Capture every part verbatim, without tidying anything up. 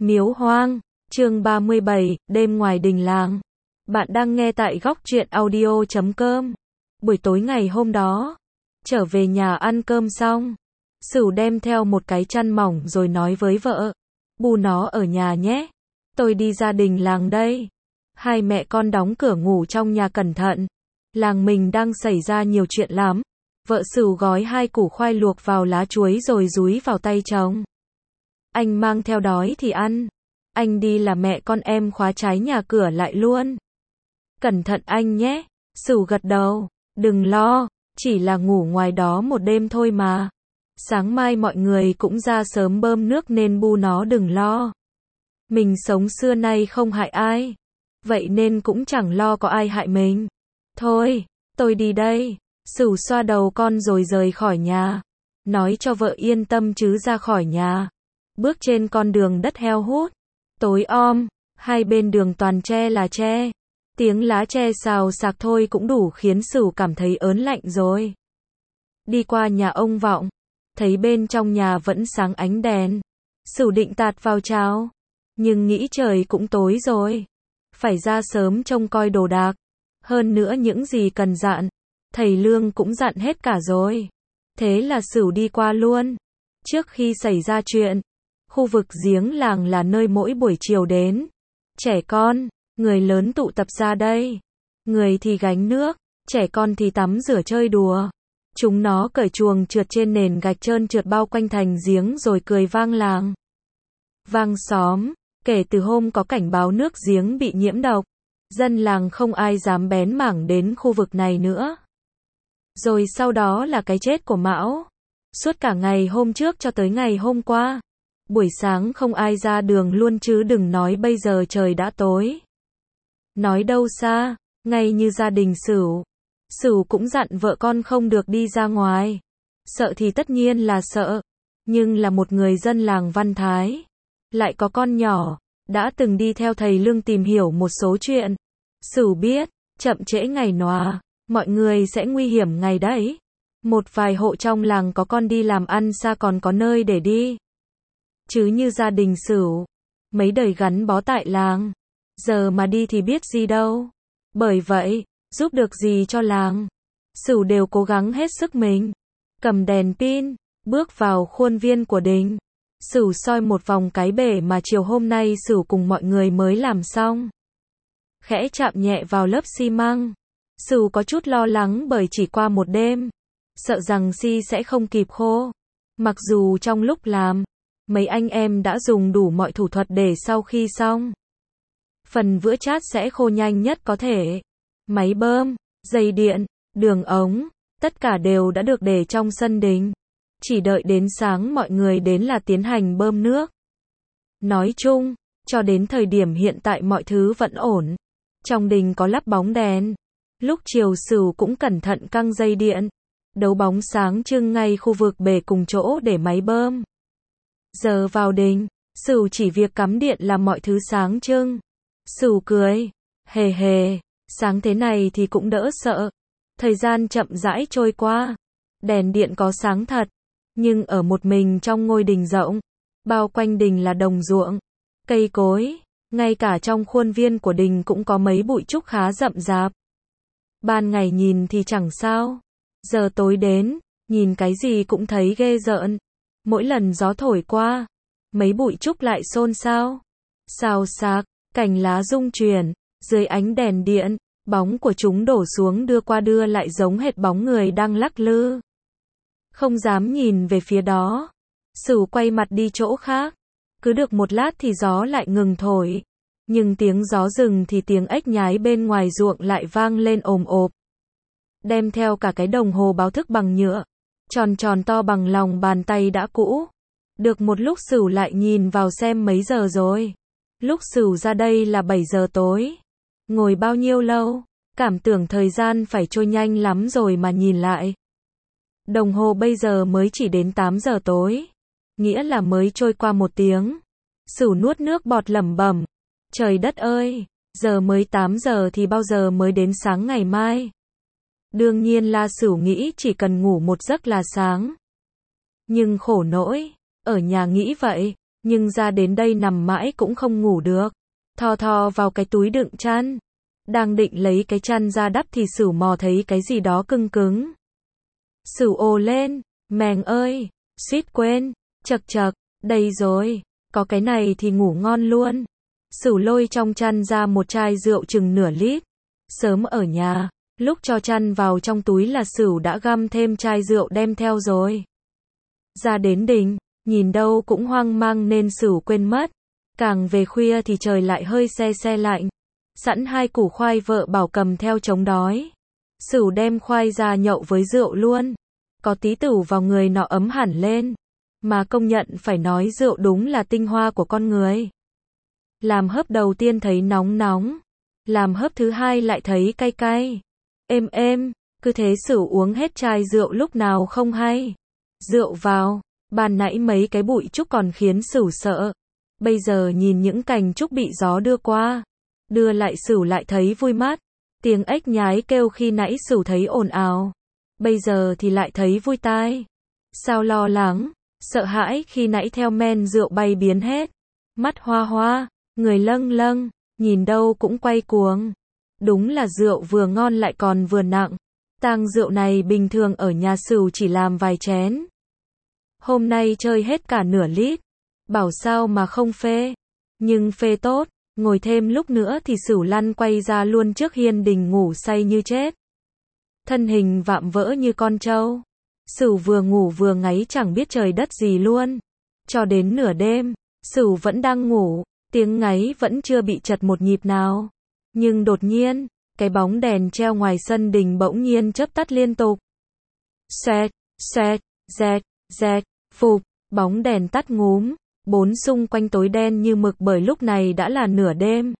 Miếu hoang, chương ba mươi bảy, đêm ngoài đình làng. Bạn đang nghe tại góc truyện audio chấm com. Buổi tối ngày hôm đó, trở về nhà ăn cơm xong, Sửu đem theo một cái chăn mỏng rồi nói với vợ, bù nó ở nhà nhé, tôi đi ra đình làng đây. Hai mẹ con đóng cửa ngủ trong nhà cẩn thận. Làng mình đang xảy ra nhiều chuyện lắm. Vợ Sửu gói hai củ khoai luộc vào lá chuối rồi dúi vào tay chồng. Anh mang theo đói thì ăn. Anh đi là mẹ con em khóa trái nhà cửa lại luôn. Cẩn thận anh nhé. Sửu gật đầu. Đừng lo, chỉ là ngủ ngoài đó một đêm thôi mà. Sáng mai mọi người cũng ra sớm bơm nước nên bu nó đừng lo. Mình sống xưa nay không hại ai. Vậy nên cũng chẳng lo có ai hại mình. Thôi, tôi đi đây. Sửu xoa đầu con rồi rời khỏi nhà. Nói cho vợ yên tâm chứ ra khỏi nhà. Bước trên con đường đất heo hút. Tối om, hai bên đường toàn tre là tre. Tiếng lá tre xào xạc thôi cũng đủ khiến Sửu cảm thấy ớn lạnh rồi. Đi qua nhà ông Vọng. Thấy bên trong nhà vẫn sáng ánh đèn. Sửu định tạt vào chào. Nhưng nghĩ trời cũng tối rồi. Phải ra sớm trông coi đồ đạc. Hơn nữa những gì cần dặn, thầy Lương cũng dặn hết cả rồi. Thế là Sửu đi qua luôn. Trước khi xảy ra chuyện, khu vực giếng làng là nơi mỗi buổi chiều đến. Trẻ con, người lớn tụ tập ra đây. Người thì gánh nước, trẻ con thì tắm rửa chơi đùa. Chúng nó cởi chuồng trượt trên nền gạch trơn trượt bao quanh thành giếng rồi cười vang làng. Vang xóm, kể từ hôm có cảnh báo nước giếng bị nhiễm độc, dân làng không ai dám bén mảng đến khu vực này nữa. Rồi sau đó là cái chết của Mão. Suốt cả ngày hôm trước cho tới ngày hôm qua. Buổi sáng không ai ra đường luôn chứ đừng nói bây giờ trời đã tối. Nói đâu xa, ngay như gia đình Sửu. Sửu cũng dặn vợ con không được đi ra ngoài. Sợ thì tất nhiên là sợ. Nhưng là một người dân làng Văn Thái. Lại có con nhỏ. Đã từng đi theo thầy Lương tìm hiểu một số chuyện. Sửu biết, chậm trễ ngày nọ, mọi người sẽ nguy hiểm ngày đấy. Một vài hộ trong làng có con đi làm ăn xa còn có nơi để đi. Chứ như gia đình Sửu, mấy đời gắn bó tại làng, giờ mà đi thì biết gì đâu. Bởi vậy, giúp được gì cho làng, Sửu đều cố gắng hết sức mình. Cầm đèn pin, bước vào khuôn viên của đình. Sửu soi một vòng cái bể mà chiều hôm nay Sửu cùng mọi người mới làm xong. Khẽ chạm nhẹ vào lớp xi măng. Sửu có chút lo lắng bởi chỉ qua một đêm, sợ rằng xi sẽ không kịp khô. Mặc dù trong lúc làm, mấy anh em đã dùng đủ mọi thủ thuật để sau khi xong, phần vữa chát sẽ khô nhanh nhất có thể. Máy bơm, dây điện, đường ống, tất cả đều đã được để trong sân đình. Chỉ đợi đến sáng mọi người đến là tiến hành bơm nước. Nói chung, cho đến thời điểm hiện tại mọi thứ vẫn ổn. Trong đình có lắp bóng đèn. Lúc chiều Sửu cũng cẩn thận căng dây điện. Đấu bóng sáng trưng ngay khu vực bể cùng chỗ để máy bơm. Giờ vào đình, Sửu chỉ việc cắm điện là mọi thứ sáng trưng. Sửu cười, hề hề, sáng thế này thì cũng đỡ sợ. Thời gian chậm rãi trôi qua. Đèn điện có sáng thật. Nhưng ở một mình trong ngôi đình rộng, bao quanh đình là đồng ruộng, cây cối, ngay cả trong khuôn viên của đình cũng có mấy bụi trúc khá rậm rạp. Ban ngày nhìn thì chẳng sao, giờ tối đến, nhìn cái gì cũng thấy ghê rợn. Mỗi lần gió thổi qua, mấy bụi trúc lại xôn xao, xào xạc, cành lá rung chuyển, dưới ánh đèn điện, bóng của chúng đổ xuống đưa qua đưa lại giống hệt bóng người đang lắc lư. Không dám nhìn về phía đó. Sửu quay mặt đi chỗ khác. Cứ được một lát thì gió lại ngừng thổi. Nhưng tiếng gió dừng thì tiếng ếch nhái bên ngoài ruộng lại vang lên ồm ộp. Đem theo cả cái đồng hồ báo thức bằng nhựa. Tròn tròn to bằng lòng bàn tay đã cũ. Được một lúc Sửu lại nhìn vào xem mấy giờ rồi. Lúc Sửu ra đây là bảy giờ tối. Ngồi bao nhiêu lâu. Cảm tưởng thời gian phải trôi nhanh lắm rồi mà nhìn lại. Đồng hồ bây giờ mới chỉ đến tám giờ tối. Nghĩa là mới trôi qua một tiếng. Sửu nuốt nước bọt lẩm bẩm. Trời đất ơi, giờ mới tám giờ thì bao giờ mới đến sáng ngày mai. Đương nhiên là Sửu nghĩ chỉ cần ngủ một giấc là sáng. Nhưng khổ nỗi, ở nhà nghĩ vậy, nhưng ra đến đây nằm mãi cũng không ngủ được. Thò thò vào cái túi đựng chăn. Đang định lấy cái chăn ra đắp thì Sửu mò thấy cái gì đó cưng cứng. Sửu ồ lên, mèng ơi, suýt quên, chật chật, đây rồi, có cái này thì ngủ ngon luôn. Sửu lôi trong chăn ra một chai rượu chừng nửa lít. Sớm ở nhà, lúc cho chăn vào trong túi là Sửu đã găm thêm chai rượu đem theo rồi. Ra đến đình, nhìn đâu cũng hoang mang nên Sửu quên mất. Càng về khuya thì trời lại hơi se se lạnh. Sẵn hai củ khoai vợ bảo cầm theo chống đói. Sửu đem khoai ra nhậu với rượu luôn. Có tí tửu vào người nọ ấm hẳn lên. Mà công nhận phải nói rượu đúng là tinh hoa của con người. Làm hớp đầu tiên thấy nóng nóng. Làm hớp thứ hai lại thấy cay cay. Êm êm, cứ thế Sửu uống hết chai rượu lúc nào không hay. Rượu vào, ban nãy mấy cái bụi trúc còn khiến Sửu sợ. Bây giờ nhìn những cành trúc bị gió đưa qua, đưa lại Sửu lại thấy vui mắt. Tiếng ếch nhái kêu khi nãy Sửu thấy ồn ào, bây giờ thì lại thấy vui tai. Sao lo lắng, sợ hãi khi nãy theo men rượu bay biến hết. Mắt hoa hoa, người lâng lâng, nhìn đâu cũng quay cuồng. Đúng là rượu vừa ngon lại còn vừa nặng. Tang rượu này bình thường ở nhà Sửu chỉ làm vài chén. Hôm nay chơi hết cả nửa lít. Bảo sao mà không phê. Nhưng phê tốt, ngồi thêm lúc nữa thì Sửu lăn quay ra luôn trước hiên đình ngủ say như chết. Thân hình vạm vỡ như con trâu. Sửu vừa ngủ vừa ngáy chẳng biết trời đất gì luôn. Cho đến nửa đêm, Sửu vẫn đang ngủ, tiếng ngáy vẫn chưa bị chật một nhịp nào. Nhưng đột nhiên, cái bóng đèn treo ngoài sân đình bỗng nhiên chớp tắt liên tục. Xoẹt, xoẹt, dẹt, dẹt, phụp, bóng đèn tắt ngúm. Bốn xung quanh tối đen như mực bởi lúc này đã là nửa đêm.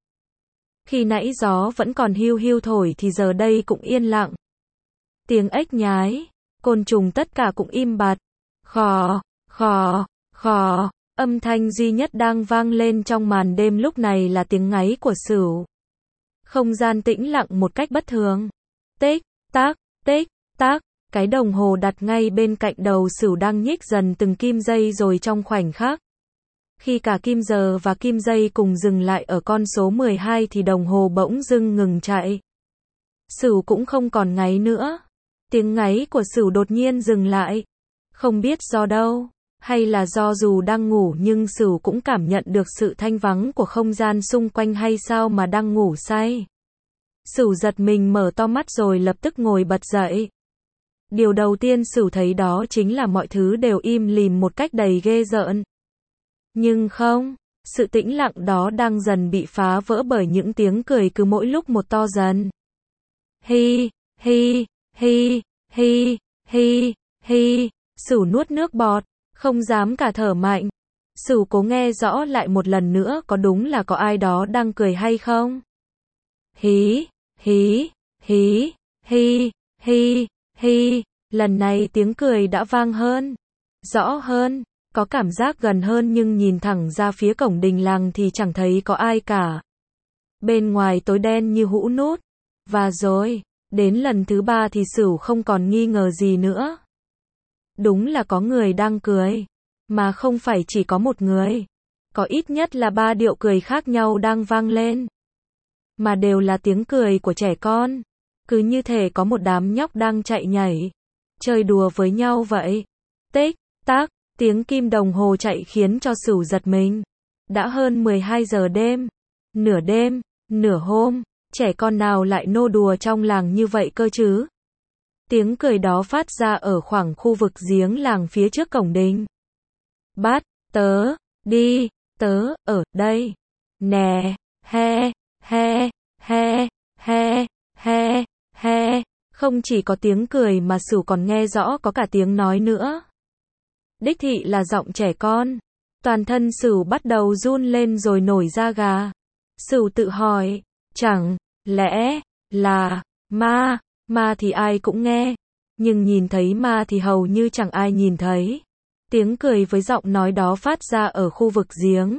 Khi nãy gió vẫn còn hiu hiu thổi thì giờ đây cũng yên lặng. Tiếng ếch nhái, côn trùng tất cả cũng im bặt. Khò, khò, khò, âm thanh duy nhất đang vang lên trong màn đêm lúc này là tiếng ngáy của Sửu. Không gian tĩnh lặng một cách bất thường. Tích, tắc, tích, tắc, cái đồng hồ đặt ngay bên cạnh đầu Sửu đang nhích dần từng kim giây rồi trong khoảnh khắc. Khi cả kim giờ và kim giây cùng dừng lại ở con số mười hai thì đồng hồ bỗng dưng ngừng chạy. Sửu cũng không còn ngáy nữa. Tiếng ngáy của Sửu đột nhiên dừng lại. Không biết do đâu, hay là do dù đang ngủ nhưng Sửu cũng cảm nhận được sự thanh vắng của không gian xung quanh hay sao mà đang ngủ say. Sửu giật mình mở to mắt rồi lập tức ngồi bật dậy. Điều đầu tiên Sửu thấy đó chính là mọi thứ đều im lìm một cách đầy ghê rợn. Nhưng không, sự tĩnh lặng đó đang dần bị phá vỡ bởi những tiếng cười cứ mỗi lúc một to dần. Hi, hi, hi, hi, hi, hi, Sửu nuốt nước bọt, không dám cả thở mạnh. Sửu cố nghe rõ lại một lần nữa có đúng là có ai đó đang cười hay không. Hí, hí, hí, hi, hi, hi, lần này tiếng cười đã vang hơn, rõ hơn. Có cảm giác gần hơn nhưng nhìn thẳng ra phía cổng đình làng thì chẳng thấy có ai cả. Bên ngoài tối đen như hũ nút. Và rồi, đến lần thứ ba thì Sửu không còn nghi ngờ gì nữa. Đúng là có người đang cười. Mà không phải chỉ có một người. Có ít nhất là ba điệu cười khác nhau đang vang lên. Mà đều là tiếng cười của trẻ con. Cứ như thể có một đám nhóc đang chạy nhảy, chơi đùa với nhau vậy. Tích, tắc. Tiếng kim đồng hồ chạy khiến cho Sửu giật mình. Đã hơn mười hai giờ đêm. Nửa đêm, nửa hôm, trẻ con nào lại nô đùa trong làng như vậy cơ chứ? Tiếng cười đó phát ra ở khoảng khu vực giếng làng phía trước cổng đình. Bắt, tớ, đi, tớ, ở đây. Nè, he, he, he, he, he, he. Không chỉ có tiếng cười mà Sửu còn nghe rõ có cả tiếng nói nữa. Đích thị là giọng trẻ con. Toàn thân Sửu bắt đầu run lên rồi nổi da gà. Sửu tự hỏi, chẳng lẽ là ma, ma thì ai cũng nghe, nhưng nhìn thấy ma thì hầu như chẳng ai nhìn thấy. Tiếng cười với giọng nói đó phát ra ở khu vực giếng.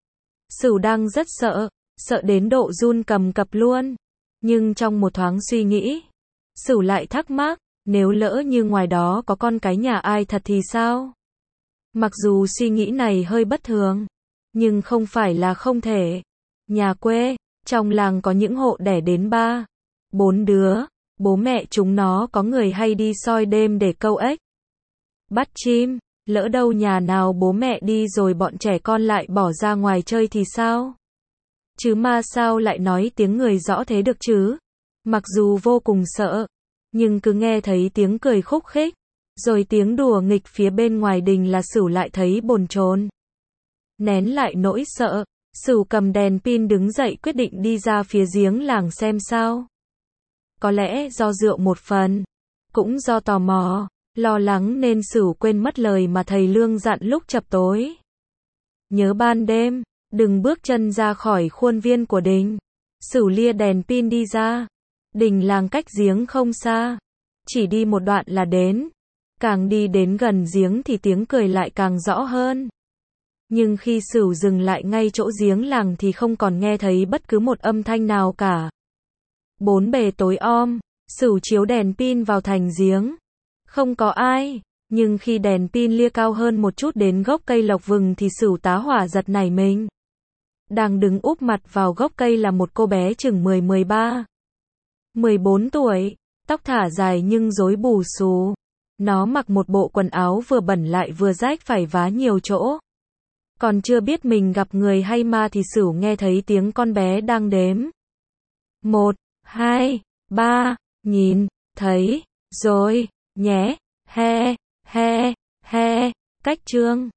Sửu đang rất sợ, sợ đến độ run cầm cập luôn. Nhưng trong một thoáng suy nghĩ, Sửu lại thắc mắc, nếu lỡ như ngoài đó có con cái nhà ai thật thì sao? Mặc dù suy nghĩ này hơi bất thường, nhưng không phải là không thể. Nhà quê, trong làng có những hộ đẻ đến ba, bốn đứa, bố mẹ chúng nó có người hay đi soi đêm để câu ếch, bắt chim, lỡ đâu nhà nào bố mẹ đi rồi bọn trẻ con lại bỏ ra ngoài chơi thì sao? Chứ ma sao lại nói tiếng người rõ thế được chứ? Mặc dù vô cùng sợ, nhưng cứ nghe thấy tiếng cười khúc khích, rồi tiếng đùa nghịch phía bên ngoài đình là Sửu lại thấy bồn chồn. Nén lại nỗi sợ, Sửu cầm đèn pin đứng dậy quyết định đi ra phía giếng làng xem sao. Có lẽ do rượu một phần, cũng do tò mò, lo lắng nên Sửu quên mất lời mà thầy Lương dặn lúc chập tối. Nhớ ban đêm, đừng bước chân ra khỏi khuôn viên của đình. Sửu lia đèn pin đi ra. Đình làng cách giếng không xa, chỉ đi một đoạn là đến. Càng đi đến gần giếng thì tiếng cười lại càng rõ hơn. Nhưng khi Sửu dừng lại ngay chỗ giếng làng thì không còn nghe thấy bất cứ một âm thanh nào cả. Bốn bề tối om, Sửu chiếu đèn pin vào thành giếng. Không có ai, nhưng khi đèn pin lia cao hơn một chút đến gốc cây lộc vừng thì Sửu tá hỏa giật nảy mình. Đang đứng úp mặt vào gốc cây là một cô bé chừng mười mười ba, mười bốn tuổi, tóc thả dài nhưng rối bù xù. Nó mặc một bộ quần áo vừa bẩn lại vừa rách phải vá nhiều chỗ. Còn chưa biết mình gặp người hay ma thì Sửu nghe thấy tiếng con bé đang đếm. Một, hai, ba, nhìn, thấy, rồi, nhé, he, he, he, cách chương.